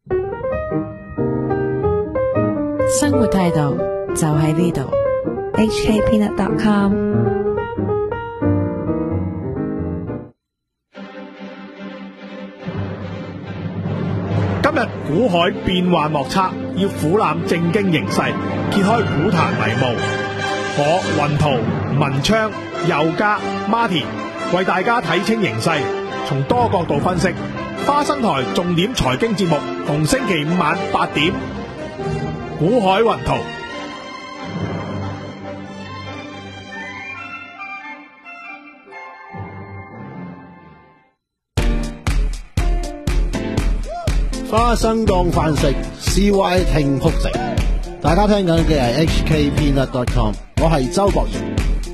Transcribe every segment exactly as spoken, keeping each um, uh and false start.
生活態度就喺呢度 ，H K Peanut dot com。 今日股海變幻莫測，要俯瞰正經形勢，揭開股壇迷霧。我雲圖、文昌、佑嘉、Martin 為大家睇清形勢，從多角度分析。花生台重點財經節目，逢星期五晚八點，股海雲圖。 花生當飯食 ，C Y 聽曲食。大家聽緊嘅係 H K Peanut dot com， 我係周博賢。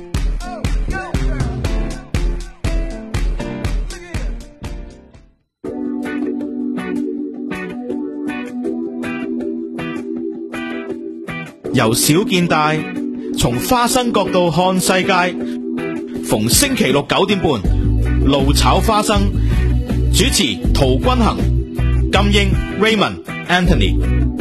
由小見大，從花生角度看世界。逢星期六九點半，路炒花生。主持陶君行、金英、Raymond、Anthony。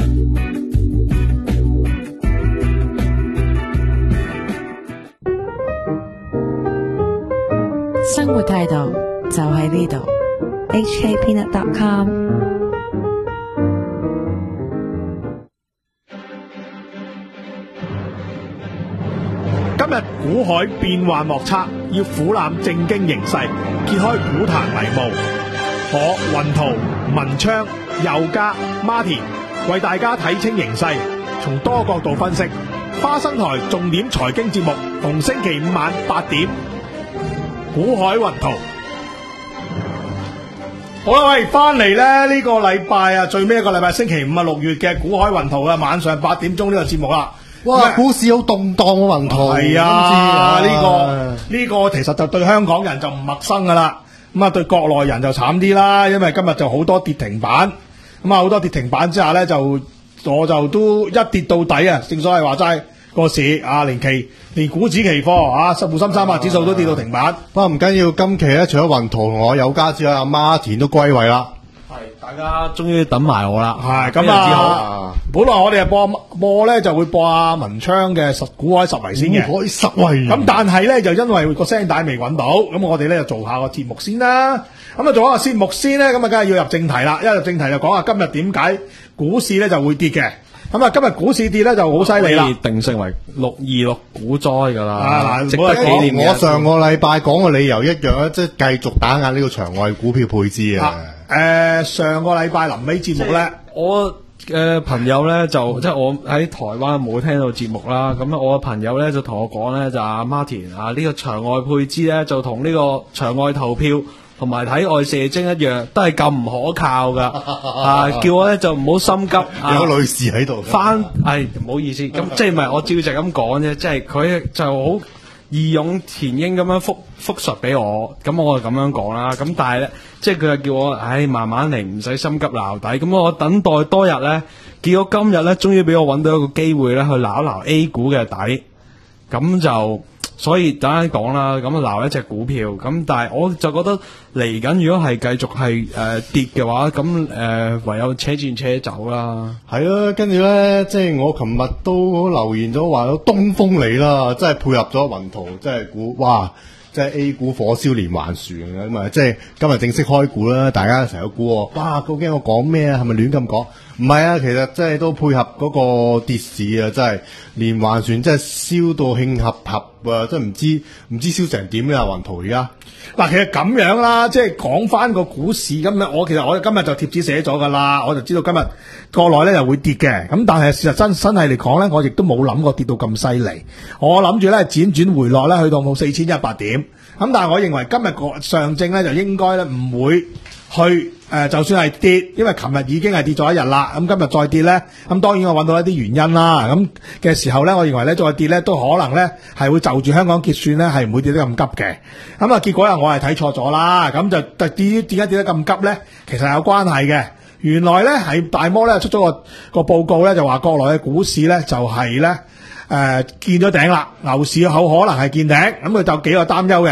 生活態度就喺呢度 ，H K Peanut dot com。 今日股海變幻莫測，要俯瞰正經形勢，揭開股壇迷霧。我雲圖、文昌、佑嘉、Martin 為大家睇清形勢，從多角度分析。花生台重點財經節目，逢星期五晚八點，股海雲圖。好啦，喂，翻嚟咧呢個禮拜啊，最尾一個禮拜星期五啊，六月嘅股海雲圖啊，晚上八點鐘呢個節目啦。 哇！股市好動盪喎，雲圖。 係啊，呢、這個呢、這個其實就對香港人就唔陌生噶啦。咁啊，對國內人就慘啲啦，因為今日就好多跌停板。咁啊，好多跌停板之下咧，就我就都一跌到底啊！正所謂話齋個市啊，連期連股指期貨啊，滬深三百指數都跌到停板。 不過唔緊要，今期咧除咗雲圖同我有家之外，阿媽田都歸位啦。 大家終於等埋我啦， 係咁啊！本來我哋播播咧就會播阿文昌嘅十股海十圍先嘅， 股海十圍。 咁但係咧就因為個聲帶未揾到，咁我哋咧就做下個節目先啦。咁啊做下個節目先咧，咁啊梗係要入正題啦。一入正題就講下今日點解股市咧就會跌嘅。咁啊今日股市跌咧就好犀利啦， 定性為六二六股災噶啦， 啊、 值得紀念。 我上個禮拜講嘅理由一樣咧，即係繼續打壓呢個場外股票配置啊。 誒、呃，上個禮拜臨尾節目咧， 我嘅朋友咧就即係我喺台灣冇聽到節目啦。咁我嘅朋友咧就同我講咧，就阿 Martin 啊，呢、這個場外配資咧就同呢個場外投票同埋睇外射精一樣，都係咁唔可靠噶。啊，叫我咧就唔好心急。 有個女士喺度， 翻係唔好意思，咁即係唔係我照直咁講啫，即係佢就好義勇填膺咁樣復復述俾我，咁我就咁樣講啦。咁但係咧，即係佢就叫我，唉，慢慢嚟，唔使心急撈底。咁我等待多日咧，結果今日咧，終於俾我揾到一個機會咧，去撈一撈 A 股嘅底。咁就所以等陣講啦，咁撈一隻股票。咁但係我就覺得嚟緊，如果係繼續係誒、呃、跌嘅話，咁誒、呃、唯有車轉車走啦。 係啊，跟住咧，即係我琴日都留言咗話有東風嚟啦，即係配合咗雲圖，即係估哇！即係 A 股火燒連環船咁啊！即係今日正式開股啦，大家成日都估，哇！究竟我講咩啊？係咪亂咁講？唔係啊，其實即係都配合嗰個跌市啊！真係連環船，真係燒到興合合啊！真係唔知唔知燒成點啊！雲圖而家嗱，其實咁樣啦，即係講翻個股市咁樣，我其實我今日就貼紙寫咗噶啦，我就知道今日國內咧又會跌嘅。咁但係事實真真係嚟講咧，我亦都冇諗過跌到咁犀利。我諗住咧輾轉回落咧，去到冇四千一百點。咁但係我認為今日個上證咧就應該咧唔會去誒、呃，就算係跌，因為琴日已經係跌咗一日啦。咁今日再跌咧，咁當然我揾到一啲原因啦。咁嘅時候咧，我認為咧再跌咧都可能咧係會就住香港結算咧係唔會跌得咁急嘅。咁啊結果又我係睇錯咗啦。咁就跌點解跌得咁急咧？其實係有關係嘅。原來咧係大摩咧出咗個個報告咧，就話國內嘅股市咧就係、是、咧。誒、呃，見咗頂啦，牛市好可能係見頂，咁佢就幾個擔憂嘅。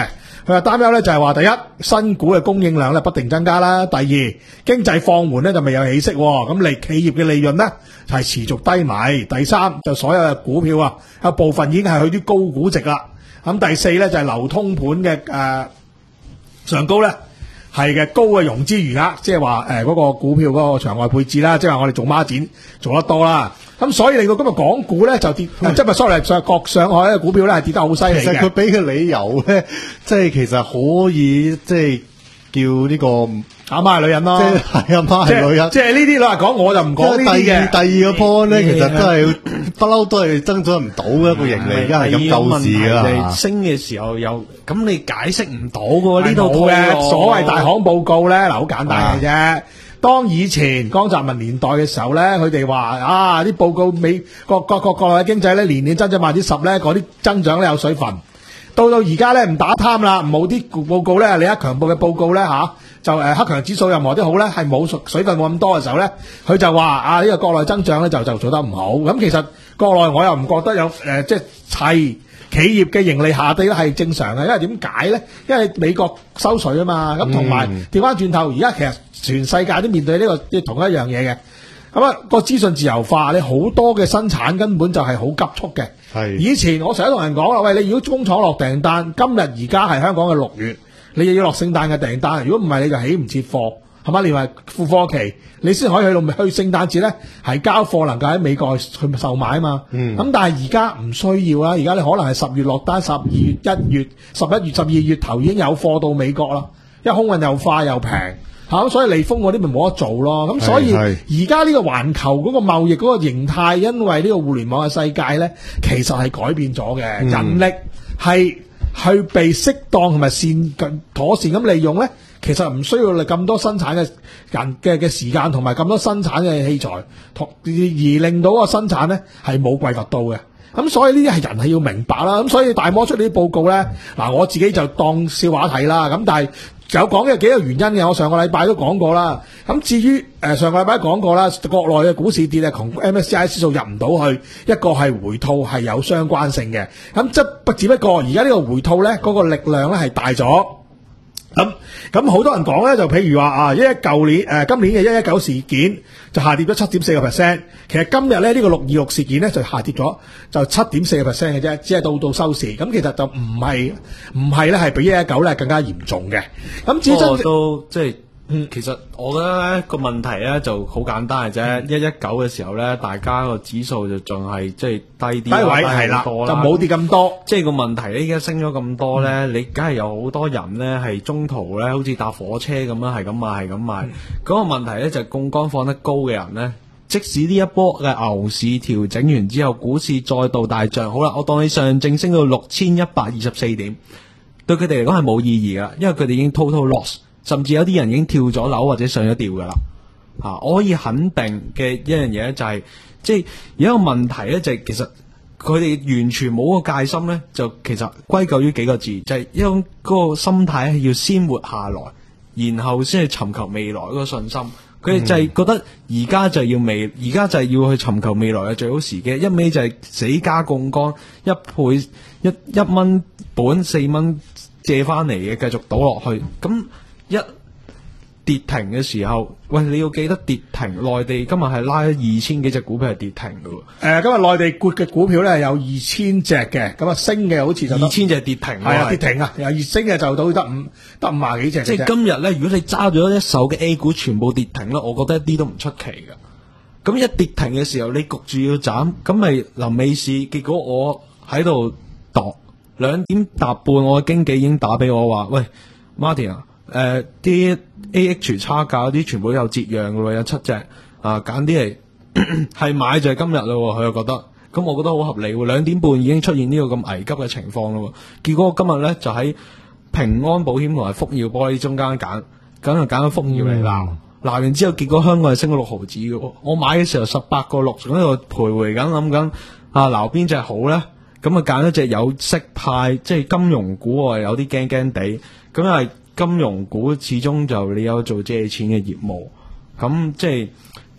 佢話擔憂咧就係話第一，新股嘅供應量咧不定增加啦；第二，經濟放緩咧就未有起色，咁利企業嘅利潤咧係持續低迷；第三，就所有嘅股票啊，有部分已經係去啲高估值啦。咁第四咧就係流通盤嘅誒上高咧。係嘅，高嘅融資餘額，即係話誒嗰個股票嗰個場外配置啦，即係話我哋做孖展做得多啦，咁所以令到今日港股咧就跌，即係 sorry，上各上海嘅股票咧係跌得好犀利嘅。 其實佢俾嘅理由咧，即係其實可以即係叫呢個。 阿媽係女人咯， 即係阿媽係女人， 即係呢啲老實講，我就唔講呢啲嘅。 第二第二個 point 咧，其實都係不嬲都係增長唔到嘅一個盈利，而家係咁救市㗎啦。 升嘅時候又咁，你解釋唔到嘅喎呢度嘅所謂大行報告咧，嗱好簡單嘅啫。當以前江澤民年代嘅時候咧，佢哋話啊啲報告美國各國國內嘅經濟咧年年增長百分之十咧，嗰啲增長咧有水分。到到而家咧唔打貪啦，冇啲報告咧，李克強報嘅報告咧吓，就誒克強指數任何啲好咧，係冇水分冇咁多嘅時候咧，佢就話啊呢個國內增長咧就就做得唔好。咁其實國內我又唔覺得有誒即係係企業嘅盈利下跌咧係正常嘅，因為點解咧？因為美國收水啊嘛，咁同埋調翻轉頭，而家其實全世界都面對呢個即係同一樣嘢嘅。咁啊個資訊自由化，你好多嘅生產根本就係好急促嘅。係以前我成日同人講啦，喂，你如果工廠落訂單，今日而家係香港嘅六月，你又要落聖誕嘅訂單，如果唔係你就起唔切貨，係嘛？連埋庫貨期，你先可以去到去聖誕節咧係交貨，能夠喺美國去售賣啊嘛。嗯。咁但係而家唔需要啦，而家你可能係十月落單，十二月、一月、十一月、十二月頭已經有貨到美國啦，因為空運又快又平。吓、嗯，所以利豐嗰啲咪冇得做咯。咁所以而家呢個環球嗰個貿易嗰個形態，因為呢個互聯網嘅世界咧，其實係改變咗嘅、嗯。人力係去被適當同埋善妥善咁利用咧，其實唔需要你咁多生產嘅人嘅嘅時間同埋咁多生產嘅器材，同而令到個生產咧係冇匱乏到嘅。咁所以呢啲係人係要明白啦。咁所以大摩出呢啲報告咧，嗱我自己就當笑話睇啦。咁但係有講嘅幾個原因嘅，我上個禮拜都講過啦。咁至於誒、呃、上個禮拜講過啦，國內嘅股市跌咧，同 M S C I 指數入唔到去，一個係回吐係有相關性嘅。咁即不只不過而家呢個回吐咧，嗰、那個力量咧係大咗。咁咁好多人講咧，就譬如話啊，一一舊年誒、呃、今年嘅一一九事件就下跌咗七點四個 percent。其實今日咧呢、這個六二六事件咧就下跌咗就七點四個 percent 嘅啫，只係到到收市。咁其實就唔係唔係咧係比一一九咧更加嚴重嘅。咁只真都即係。嗯，其實我覺得咧個問題咧就好簡單嘅啫。一一九嘅時候咧，大家個指數就仲係即係低啲，低位係啦，就冇跌咁多。 即係個問題咧，依家升咗咁多咧、嗯，你梗係有好多人咧係中途咧，好似搭火車咁樣係咁買係咁買。嗰、嗯那個問題咧就係槓桿放得高嘅人咧，即使呢一波嘅牛市調整完之後，股市再度大漲，好啦，我當你上證升到六千一百二十四點，對佢哋嚟講係冇意義噶，因為佢哋已經 total loss。甚至有啲人已經跳咗樓或者上咗吊噶啦，啊！我可以肯定嘅一樣嘢就係、是，即係有一個問題咧，就係、是、其實佢哋完全冇個戒心咧，就其實歸咎於幾個字，就係、是、一種嗰個心態係要先活下來，然後先去尋求未來嗰個信心。佢哋就係覺得而家就要未，而家就係要去尋求未來嘅最好時機。一味就係死加槓桿，一倍一一蚊本四蚊借翻嚟嘅，繼續倒落去咁。一跌停嘅時候，喂，你要記得跌停。內地今日係拉咗二千幾隻股票係跌停嘅喎。誒、 呃，今日內地股嘅股票咧有二千隻嘅，咁啊升嘅好似就二千隻跌停， 係啊跌停啊，又升嘅就到得五得五廿幾隻。 即係今日咧，如果你揸咗一手嘅 A 股全部跌停咧，我覺得一啲都唔出奇㗎。咁一跌停嘅時候，你焗住要斬，咁咪臨尾市。結果我喺度度兩點搭半，我嘅經紀已經打俾我話：喂 ，Martin 啊！誒、呃，啲 A H 差價啲全部都有折讓噶咯，有七隻啊，揀啲嚟係買就係今日咯，佢又覺得，咁我覺得好合理喎。兩點半已經出現呢個咁危急嘅情況咯，結果我今日咧就喺平安保險同埋福耀玻璃中間揀，梗係揀咗福耀嚟鬧，鬧完之後結果香港係升咗六毫子嘅，我買嘅時候十八個六，仲喺度徘徊緊諗緊啊，撈邊隻好咧？咁啊揀一隻有息派，即係金融股，我有啲驚驚地，咁係。金融股始終就你有做借錢嘅業務，咁即係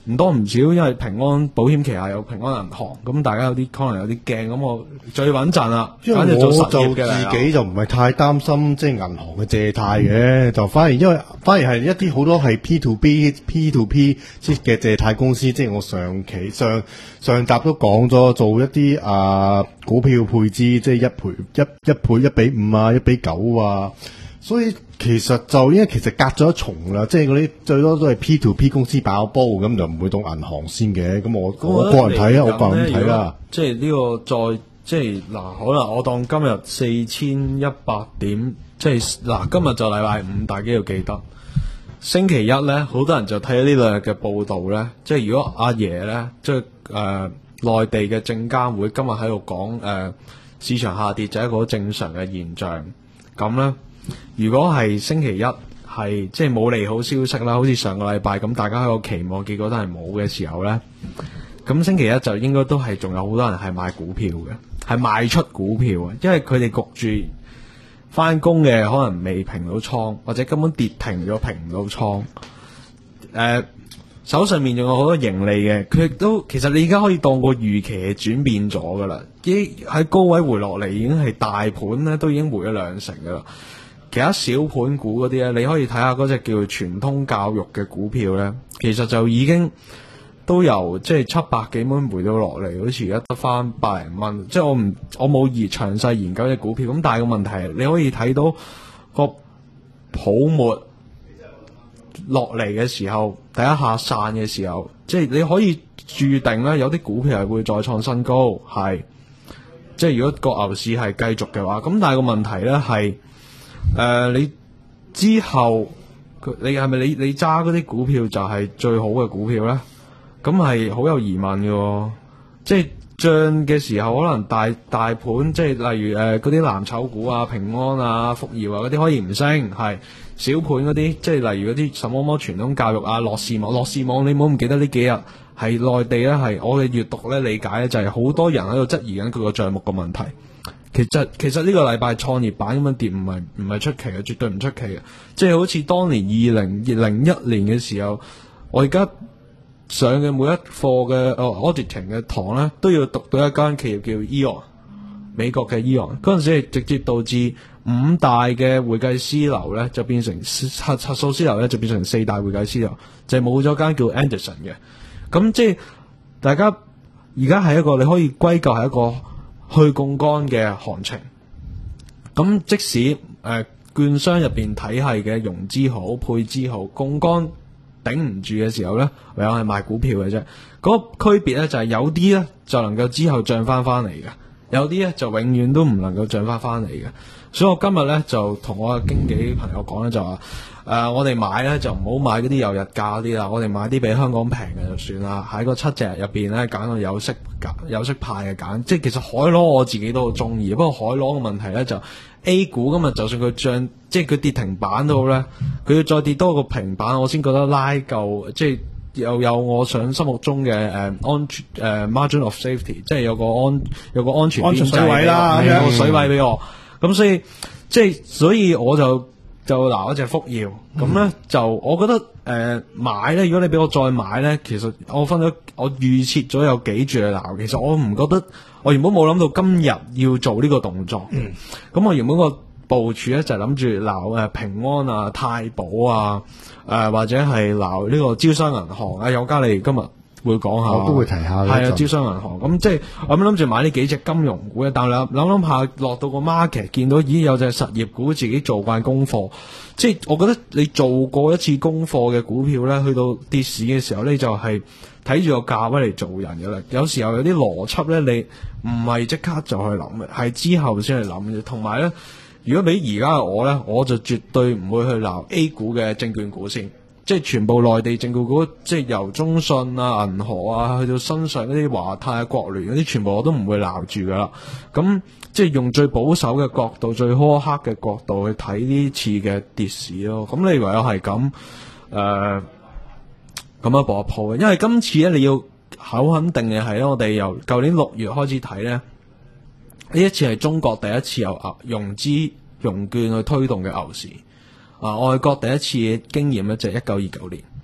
唔多唔少，因為平安保險旗下有平安銀行，咁大家有啲可能有啲驚，咁我最穩陣啦， 因為反正做實我就業嘅嚟自己就唔係太擔心即係銀行嘅借貸嘅，就反而因為反而係一啲好多係 P to B、P to P 即嘅借貸公司，即係我上期上上集都講咗，做一啲啊、呃、股票配資，即係一賠一一倍一比五啊，一比九啊。所以其實就因為其實隔咗一重啦，即係嗰啲最多都係 P to P 公司爆煲，咁就唔會到銀行先嘅。咁我我個人睇啊，我個人睇啦。 即係呢個再即係嗱，可能我當今日四千一百點，即係嗱今日就禮拜五，大家要記得星期一咧，好多人就睇咗呢兩日嘅報道咧。即係如果阿爺咧，即係誒內地嘅證監會今日喺度講誒市場下跌就係一個好正常嘅現象，咁咧。如果係星期一係即係冇利好消息啦，好似上個禮拜咁，大家喺個期望結果都係冇嘅時候呢，咁星期一就應該都係仲有好多人係買股票嘅，係賣出股票嘅，因為佢哋焗住翻工嘅可能未平到倉，或者根本跌停咗平唔到倉。誒、呃，手上面仲有好多盈利嘅，佢亦都其實你而家可以當個預期係轉變咗噶啦，已喺高位回落嚟，已經係大盤咧都已經回咗兩成噶啦。其他小盤股嗰啲咧，你可以睇下嗰隻叫做傳通教育嘅股票咧，其實就已經都由即係七百幾蚊回到落嚟，好似而家得翻百零蚊。即係我唔我冇而詳細研究隻股票，咁但係個問題係，你可以睇到個泡沫落嚟嘅時候，第一下散嘅時候，即係你可以注定咧，有啲股票係會再創新高，係即係如果個牛市係繼續嘅話，咁但係個問題咧係。誒、呃，你之後你係咪你你揸嗰啲股票就係最好嘅股票咧？咁係好有疑問嘅、哦，即係漲嘅時候可能大大盤，即係例如誒嗰啲藍籌股啊、平安啊、福耀啊嗰啲可以唔升，係小盤嗰啲，即係例如嗰啲什麼麼傳統教育啊、樂視網、樂視網，你唔好唔記得呢幾日係內地咧，係我嘅閱讀咧理解咧，就係好多人喺度質疑緊佢個帳目嘅問題。其實其實呢個禮拜創業板咁樣跌唔係唔係出奇嘅，絕對唔出奇嘅。即係好似當年二零零一年嘅時候，我而家上嘅每一課嘅哦 auditing 嘅堂咧，都要讀到一間企業叫 Eon， 美國嘅 Eon。嗰陣時係直接導致五大嘅會計師樓咧，就變成核核數師樓咧，就變成四大會計師樓，就冇咗間叫 Anderson 嘅。咁即係大家而家係一個你可以歸咎係一個去槓桿嘅行情，咁即使誒、呃、券商入邊體系嘅融資好、配資好，槓桿頂唔住嘅時候咧，唯有係賣股票嘅啫。嗰、那個區別咧就係、是、有啲咧就能夠之後漲翻翻嚟嘅，有啲咧就永遠都唔能夠漲翻翻嚟嘅。所以我今日咧就同我嘅經紀朋友講咧，就話誒、呃、我哋買咧就唔好買嗰啲有日價嗰啲啦，我哋買啲比香港平嘅就算啦。喺個七隻入邊咧揀個有息有息派嘅揀，即係其實海螺我自己都好中意，不過海螺嘅問題咧就 A 股今日就算佢漲，即係佢跌停板都好咧，佢要再跌多個平板，我先覺得拉夠，即係又有我想心目中嘅誒、呃、安全誒、呃、margin of safety， 即係有個安有個安全邊際水位啦， 有個水位俾我。咁所以即係所以我就就拿嗰隻福耀，咁咧、嗯、就我覺得誒、呃、買咧，如果你俾我再買咧，其實我分咗我預設咗有幾注去撈，其實我唔覺得我原本冇諗到今日要做呢個動作，咁、嗯、我原本個部署咧就係諗住撈誒平安啊、太保啊，誒、呃、或者係撈呢個招商銀行啊，有家你今日會講下， 我都會提下嘅。 係啊，招商銀行咁即係我咁諗住買呢幾隻金融股嘅，但係諗諗下落到個 market 見到咦有隻實業股自己做慣功課，即係我覺得你做過一次功課嘅股票咧，去到跌市嘅時候咧就係睇住個價位嚟做人嘅啦。有時候有啲邏輯咧，你唔係即刻就去諗嘅，係之後先去諗嘅。同埋咧，如果俾而家嘅我咧，我就絕對唔會去鬧 A 股嘅證券股先。即係全部內地證券股，即係由中信啊、銀河啊，去到新上嗰啲華泰啊、國聯嗰啲，全部我都唔會鬧住噶啦。咁即係用最保守嘅角度、最苛刻嘅角度去睇呢次嘅跌市咯。咁你唯有係咁誒咁樣搏一鋪嘅，因為今次咧你要好肯定嘅係咧，我哋由舊年六月開始睇咧，呢一次係中國第一次由牛融資融券去推動嘅牛市。啊！外國第一次嘅經驗咧就係一九二九年，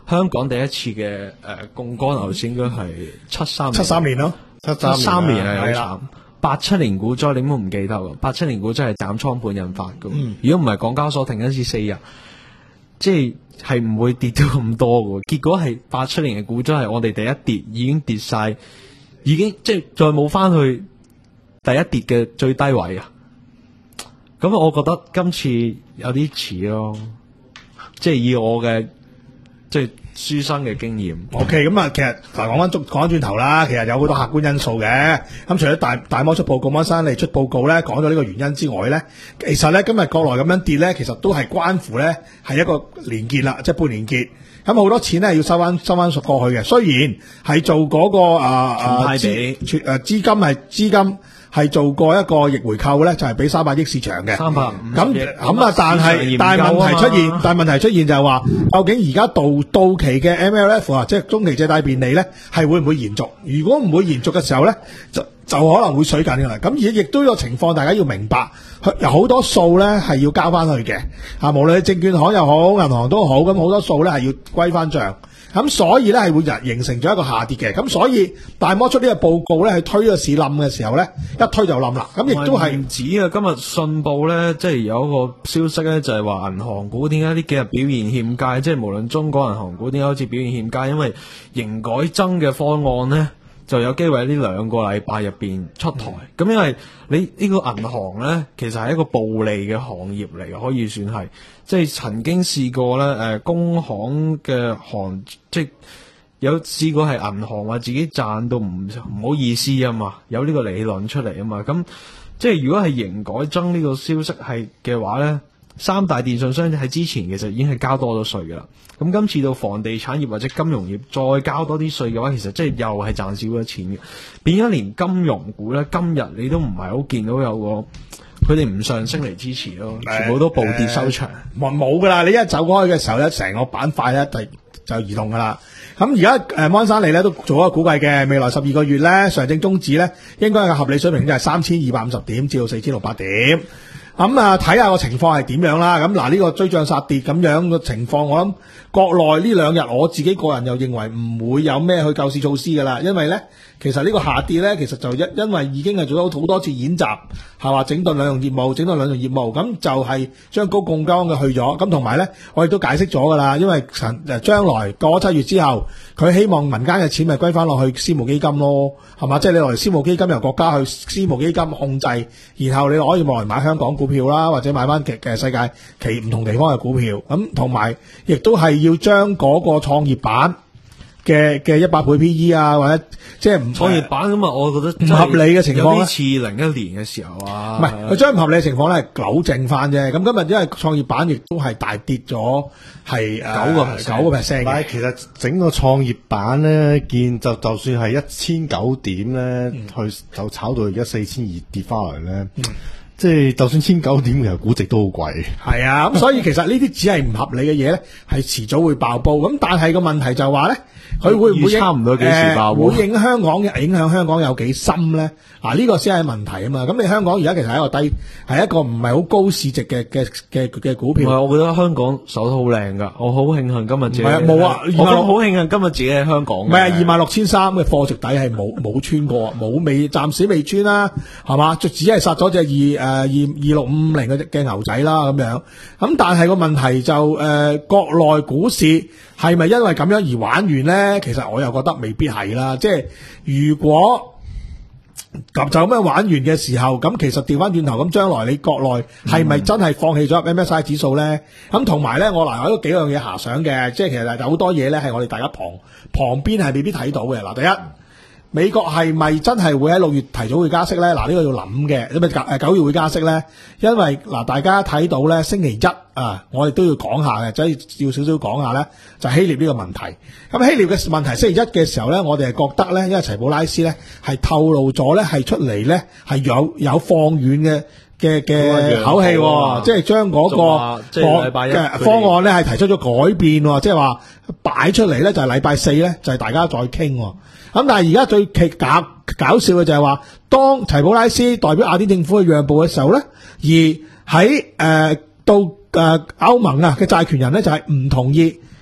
香港第一次嘅誒槓桿牛市應該係七三七三年咯， 七七三年係係好慘。八七年股災你都唔記得喎，八七年股災係斬倉盤引發嘅。 嗯如果唔係港交所停一次四日，即係係唔會跌到咁多嘅。結果係八七年嘅股災係我哋第一跌已經跌晒，已經即係再冇翻去第一跌嘅最低位啊。咁我覺得今次有啲似咯，即係以我嘅即係書生嘅經驗。 O K， 咁啊，其實嗱講翻講翻轉頭啦，其實有好多客觀因素嘅。咁除咗大大摩出報告、摩根士丹利出報告咧，講咗呢個原因之外咧，其實咧今日國內咁樣跌咧，其實都係關乎咧係一個年結啦，即係半年結。咁好多錢咧要收翻收翻過去嘅。雖然係做嗰、個啊啊資誒資金係資金係做過一個逆回購咧，就係俾三百億市場嘅。 三百五咁十億咁啊，但係但係問題出現，但係問題出現就係話，究竟而家到到期嘅 M L F 啊，即係中期借貸便利咧，係會唔會延續？如果唔會延續嘅時候咧，就就可能會水緊㗎啦。咁而亦都有情況，大家要明白，有好多數咧係要交翻去嘅。啊，無論係證券行又好，銀行都好，咁好多數咧係要歸翻帳。咁所以咧係會形成咗一個下跌嘅，咁所以大摩出呢個報告咧，係推個市冧嘅時候咧，一推就冧啦。咁亦都係唔止啊！今日信報咧，即係有一個消息咧，就係話銀行股點解呢幾日表現欠佳？即係無論中國銀行股點解好似表現欠佳，因為營改增嘅方案咧，就有機會喺呢兩個禮拜入邊出台。咁、嗯、因為你呢個銀行咧，其實係一個暴利嘅行業嚟嘅，可以算係。即係曾經試過咧，誒、呃，工行嘅行，即係有試過係銀行話自己賺到唔唔好意思啊嘛，有呢個理論出嚟啊嘛，咁即係如果係營改增呢個消息係嘅話咧，三大電信商喺之前其實已經係交多咗稅噶啦，咁今次到房地產業或者金融業再交多啲稅嘅話，其實即係又係賺少咗錢嘅，變咗連金融股咧，今日你都唔係好見到有個。佢哋唔上升嚟支持咯，全部都暴跌收場。 冇冇噶啦！你一走開嘅時候咧，成個板塊咧就就移動噶啦。咁而家誒摩根士丹利咧都做一個估計嘅，未來十二個月咧上證綜指咧應該係合理水平就係三千二百五十點至到四千六百點。咁啊睇下個情況係點樣啦。咁嗱呢個追漲殺跌咁樣嘅情況，我諗國內呢兩日我自己個人又認為唔會有咩去救市措施噶啦，因為咧其實呢個下跌咧其實就因因為已經係做咗好多次演習，係話整頓兩樣業務，整頓兩樣業務，咁就係將高槓桿嘅去咗。咁同埋咧，我亦都解釋咗噶啦，因為陳誒將來過咗七月之後，佢希望民間嘅錢咪歸翻落去私募基金咯，係嘛？即係你落嚟私募基金由國家去私募基金控制，然後你可以落嚟買香港股票啦，或者買翻嘅嘅世界其唔同地方嘅股票。咁同埋亦都係要將嗰個創業板嘅嘅一百倍 P E 啊，或者即係唔創業板咁啊，我覺得唔合理嘅情況咧， 有啲似零一年嘅時候啊， 唔係佢將唔合理嘅情況咧係糾正翻啫。咁今日因為創業板亦都係大跌咗，係九個 percent 九個 percent 嘅。 其實整個創業板咧，見就就算係一千九點咧， 嗯、 去就炒到而家四千二跌翻嚟咧。嗯即係就算千九點，其實估值都好貴。 係啊，咁所以其實呢啲只係唔合理嘅嘢咧，係遲早會爆煲。咁但係個問題就係話咧，佢會唔會差唔多幾時爆煲？ 呃、會影響香港嘅影響香港有幾深咧？啊，呢、這個先係問題啊嘛。咁你香港而家其實係一個低，係一個唔係好高市值嘅嘅嘅嘅股票。 唔係，我覺得香港守得好靚噶，我好慶幸今日自己。 唔係啊，冇啊， 我好慶幸今日自己喺香港。 唔係啊，二萬六千三嘅貨值底係冇冇穿過，冇未暫時未穿啦，係嘛？就只係殺咗隻二。誒，二二六五零嘅嘅牛仔啦，咁樣，咁但係個問題就誒、呃，國內股市係咪因為咁樣而玩完咧？其實我又覺得未必係啦，即係如果咁就咁樣玩完嘅時候，咁其實調翻轉頭，咁將來你國內係咪真係放棄咗 M S C I 指數咧？咁同埋咧，我嗱有幾樣嘢遐想嘅，即係其實有好多嘢咧係我哋大家旁旁邊係未必睇到嘅。嗱，第一。美國係咪真係會喺六月提早會加息咧？嗱，呢個要諗嘅，因為誒九月會加息咧，因為嗱大家睇到咧星期一啊，我哋都要講下嘅，即係要少少講下咧，就希臘呢個問題。咁希臘嘅問題星期一嘅時候咧，我哋係覺得咧，因為齊普拉斯咧係透露咗咧係出嚟咧係有有放軟嘅嘅嘅口氣，即係將嗰個嘅方案咧係提出咗改變，即係話擺出嚟咧就係禮拜四咧就係大家再傾。咁但係而家最奇搞搞笑嘅就係話，當齊普拉斯代表雅典政府去讓步嘅時候咧，而喺誒、呃、到誒歐、呃、盟啊嘅債權人咧就係唔同意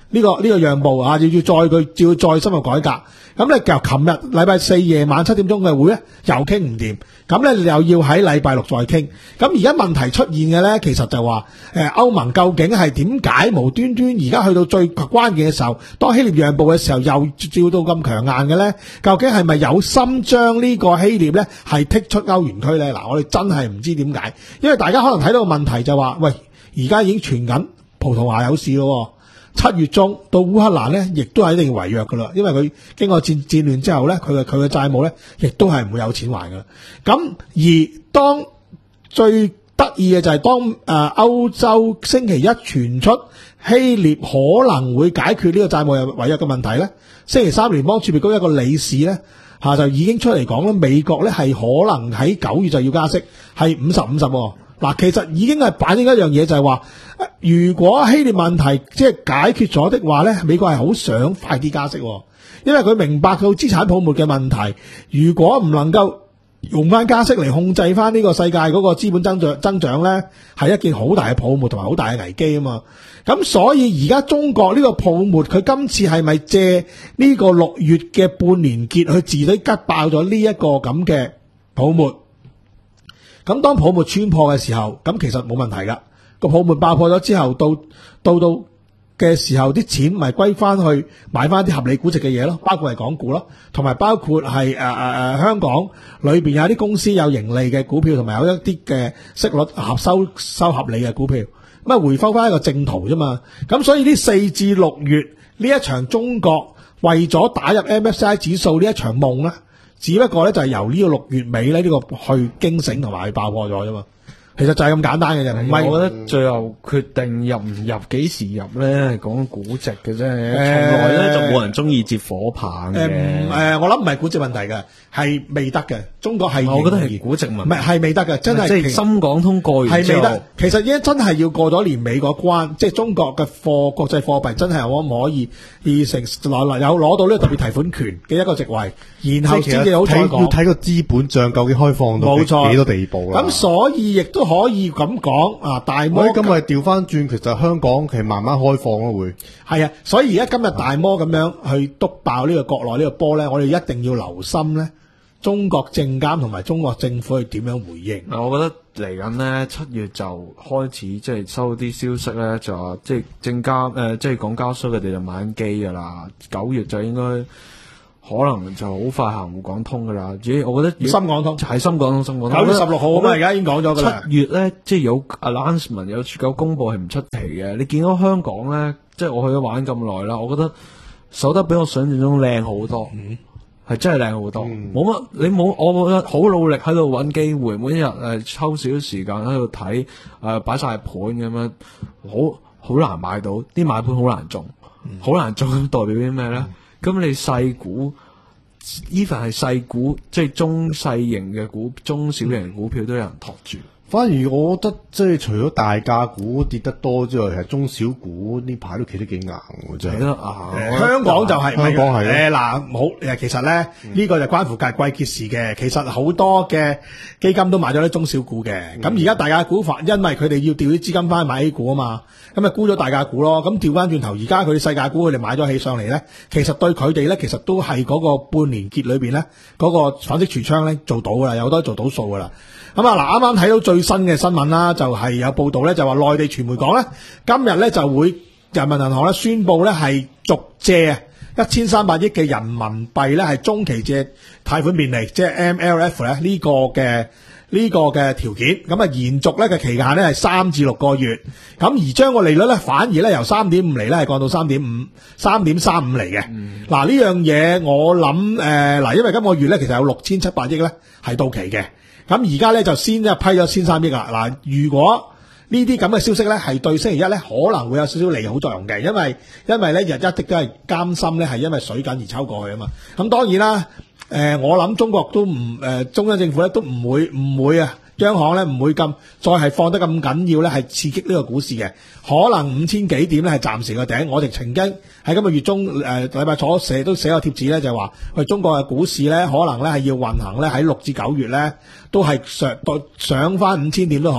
呢、個呢、個讓步啊，要要再佢要再深入改革。咁咧由琴日禮拜四夜晚七點鐘嘅會咧又傾唔掂，咁咧又要喺禮拜六再傾。咁而家問題出現嘅咧，其實就話誒歐盟究竟係點解無端端而家去到最關鍵嘅時候，當希臘讓步嘅時候又照到咁強硬嘅咧？究竟係咪有心將呢個希臘咧係剔出歐元區咧？嗱，我哋真係唔知點解，因為大家可能睇到個問題就話，喂，而家已經傳緊葡萄牙有事咯。七月中到烏克蘭咧，亦都係一定違約噶啦，因為佢經過戰戰亂之後咧，佢嘅佢嘅債務咧，亦都係唔會有錢還噶啦。咁而當最得意嘅就係當誒、呃、歐洲星期一傳出希臘可能會解決呢個債務違約嘅問題咧，星期三聯邦儲備局一個理事咧嚇就已經出嚟講咧，美國咧係可能喺九月就要加息，係五十五十喎。嗱，其實已經係反映一樣嘢，就係話，如果希臘問題即係解決咗的話咧，美國係好想快啲加息，因為佢明白到資產泡沫嘅問題，如果唔能夠用翻加息嚟控制翻呢個世界嗰個資本增長增長咧，係一件好大嘅泡沫同埋好大嘅危機啊嘛。咁所以而家中國呢個泡沫，佢今次係咪借呢個六月嘅半年結去自己吉爆咗呢一個咁嘅泡沫？咁當泡沫穿破嘅時候，咁其實冇問題噶。個泡沫爆破咗之後，到到到嘅時候，啲錢咪歸翻去買翻啲合理估值嘅嘢咯，包括係港股咯，同埋包括係誒誒誒香港裏邊有啲公司有盈利嘅股票，同埋有一啲嘅息率合收收合理嘅股票，咁啊回復翻一個正途啫嘛。咁所以呢四至六月呢一場中國為咗打入 M S C I 指數呢一場夢咧，只不過咧就係由呢個六月尾咧呢個去驚醒同埋去爆破咗啫嘛。其實就係咁簡單嘅啫，唔係。 我覺得最後決定入唔入、幾時入咧，係講估值嘅啫。從來咧就冇人中意接火棒嘅。 誒誒，我諗唔係估值問題嘅，係未得嘅。中國係， 我覺得係估值問題， 唔係係未得嘅，真係。 即係深港通過完之後， 係未得。其實已經真係要過咗年尾嗰關，即係中國嘅貨國際貨幣真係可唔可以而成攞有攞到呢個特別提款權嘅一個職位，然後先至好再講。 要睇個資本帳究竟開放到幾多地步啦。 咁所以亦都可以咁講啊，大摩咁咪調翻轉，其實香港其實慢慢開放咯會。 係啊，所以而家今日大摩咁樣去督爆呢個國內呢個波咧，我哋一定要留心咧，中國證監同埋中國政府去點樣回應。 我覺得嚟緊咧七月就開始即係收啲消息咧，就話即係證監誒，即係港交所佢哋就買緊機噶啦，九月就應該。可能就好快行滬港通噶啦，主要我覺得深港通係深港通，深港通。 九月十六號啊嘛，而家已經講咗噶啦。 七月咧，即係有 announcement 有有公佈係唔出奇嘅。你見到香港咧，即係我去咗玩咁耐啦，我覺得守得比我想象中靚好多，係、嗯、真係靚好多。冇乜、嗯，你冇我覺得好努力喺度揾機會，每一日誒抽少少時間喺度睇誒擺晒盤咁樣，好好難買到，啲買盤好難中，好、嗯、難中代表啲咩咧？嗯咁你細股 even 係細股，即係中細型嘅股、中小型股票都有人托住。 反而我覺得即係除咗大價股跌得多之外，其實中小股呢排都企得幾硬喎，真係。 係啊、 呃，香港就係、是、 香港係誒嗱，好誒，其實咧呢、嗯、個就關乎季季結事嘅。其實好多嘅基金都買咗啲中小股嘅。咁而家大價股法，因為佢哋要調啲資金翻去買 A 股啊嘛，咁咪沽咗大價股咯。咁調翻轉頭，而家佢啲細價股佢哋買咗起上嚟咧，其實對佢哋咧，其實都係嗰個半年結裏邊咧，嗰、那個反式櫥窗咧做到噶啦，有好多做到數噶啦。咁啊嗱，啱啱睇到最新嘅新聞啦，就係、是、有報道咧，就話內地傳媒講咧，今日咧就會人民銀行咧宣布咧係續借一千三百億嘅人民幣咧係中期借貸款便利，即係 M L F 咧呢個嘅呢、這個嘅條件，咁啊延續咧嘅期限咧係三至六個月，咁而將個利率咧反而咧由三點五厘咧係降到三點五、三點三五厘嘅。嗱、嗯、呢樣嘢我諗誒嗱，因為今個月咧其實有六千七百億咧係到期嘅。咁而家咧就先一批咗千三億啦。嗱，如果呢啲咁嘅消息咧係對星期一咧可能會有少少利好作用嘅，因為因為咧日一的都係擔心咧係因為水緊而抽過去啊嘛。咁當然啦，誒、呃、我諗中國都唔誒、呃、中央政府咧都唔會唔會啊，央行咧唔會咁再係放得咁緊要咧係刺激呢個股市嘅，可能五千幾點咧係暫時個頂。我哋曾經喺今個月中誒禮拜初寫都寫個貼紙咧，就係話喂中國嘅股市咧可能咧係要運行咧喺六至九月咧都係上到上翻五千點都好，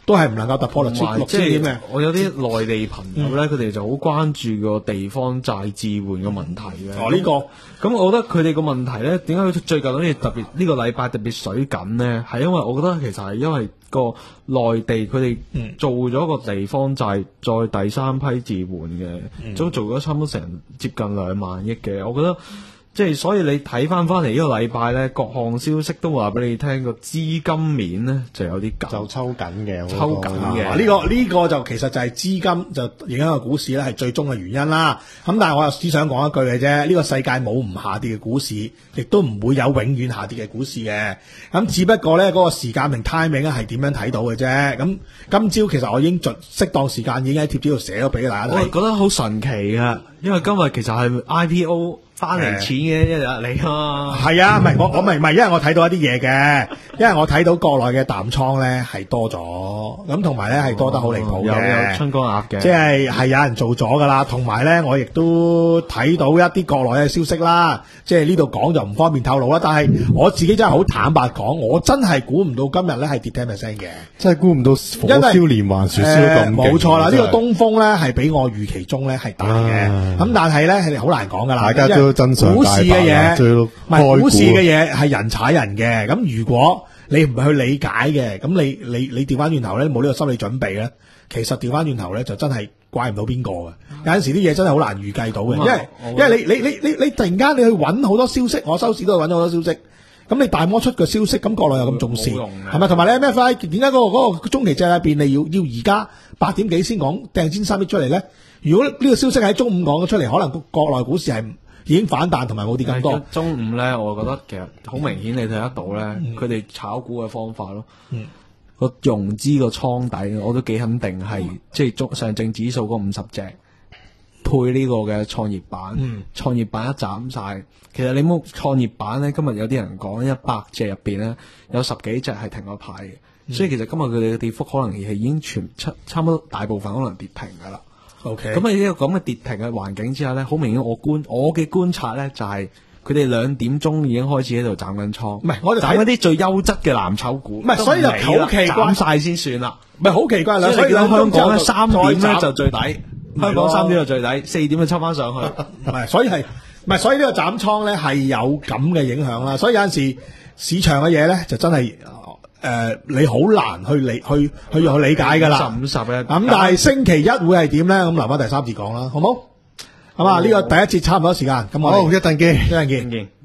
都係唔能夠突破六千六即千點嘅係。我有啲內地朋友咧，佢哋就好關注個地方債置換嘅問題嘅。 哦，呢個咁我覺得佢哋個問題咧，點解佢最近好似特別呢個禮拜特別水緊咧？係因為我覺得其實係因為個內地佢哋做咗個地方債，再第三批置換嘅，都做咗差唔多成接近兩萬億嘅。我覺得即係所以你睇翻翻嚟呢個禮拜咧，各項消息都話俾你聽，個資金面咧就有啲緊， 就抽緊嘅，我覺得抽緊嘅啊呢、個呢、個就其實就係資金就影響個股市咧，係最終嘅原因啦。咁但係我又只想講一句嘅啫，呢、個世界冇唔下跌嘅股市，亦都唔會有永遠下跌嘅股市嘅。咁只不過咧嗰、個時間同 timing 咧係點樣睇到嘅啫。咁今朝其實我已經盡適當時間已經喺貼紙度寫咗俾大家睇。 我覺得好神奇噶，因為今日其實係 I P O 翻嚟錢嘅一日嚟啊嘛。 係啊，唔係我我明唔係，因為我睇到一啲嘢嘅，因為我睇到國內嘅淡倉咧係多咗，咁同埋咧係多得好離譜有嘅， 有春江鴨嘅， 即係係有人做咗噶啦，同埋咧我亦都睇到一啲國內嘅消息啦，即係呢度講就唔方便透露啦。但係我自己真係好坦白講，我真係估唔到今日咧係跌 ten percent 嘅， 真係估唔到火燒連環船燒得咁勁。 冇錯啦，呢真係個東風咧係比我預期中咧係大嘅，咁但係咧係好難講噶啦， 大家都真相股市嘅嘢， 最唔係股市嘅嘢係人踩人嘅。咁如果你唔去理解嘅，咁你你你調翻轉頭咧，冇呢個心理準備咧，其實調翻轉頭咧就真係怪唔到邊個嘅。有陣時啲嘢真係好難預計到嘅，因為因為你你你你你突然間你去揾好多消息，我收市都係揾咗好多消息。咁你大摩出嘅消息，咁國內又咁重視， 冇用嘅係咪？同埋你 M F I 點解嗰個嗰個中期借貸便利要要而家八點幾先講掟千三億出嚟咧？如果呢個消息喺中午講咗出嚟，可能國內股市係已經反彈同埋冇跌咁多。 中午咧，我覺得其實好明顯，你睇得到咧， 嗯佢哋炒股嘅方法咯。個融資個倉底，我都幾肯定係即係中上證指數嗰五十隻配呢個嘅創業板， 嗯創業板一斬晒。其實你冇創業板咧，今日有啲人講一百隻入邊咧，有十幾隻係停咗牌嘅， 嗯所以其實今日佢哋嘅跌幅可能係已經全差差唔多大部分可能跌停噶啦。 OK， 咁喺呢個咁嘅跌停嘅環境之下咧，好明顯我觀我嘅觀察咧就係佢哋兩點鐘已經開始喺度斬緊倉， 唔係我哋睇斬嗰啲最優質嘅藍籌股， 唔係所以就好奇怪斬晒先算啦。 唔係好奇怪啦， 所以你見到香港咧三點咧就就最底，香港三點就最底，四點就抽翻上去。 唔係，所以係唔係？所以呢個斬倉咧係有咁嘅影響啦。所以有陣時市場嘅嘢咧就真係誒、呃、你好難去理去去去理解㗎啦。 五十嘅咁但係星期一會係點咧？咁留翻第三節講啦，好冇？咁啊，呢個第一節差唔多時間，咁我好， 哋一陣見。 一陣見。 見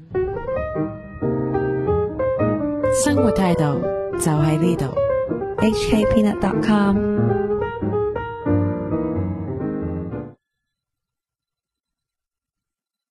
生活態度就喺呢度。H K Peanut dot com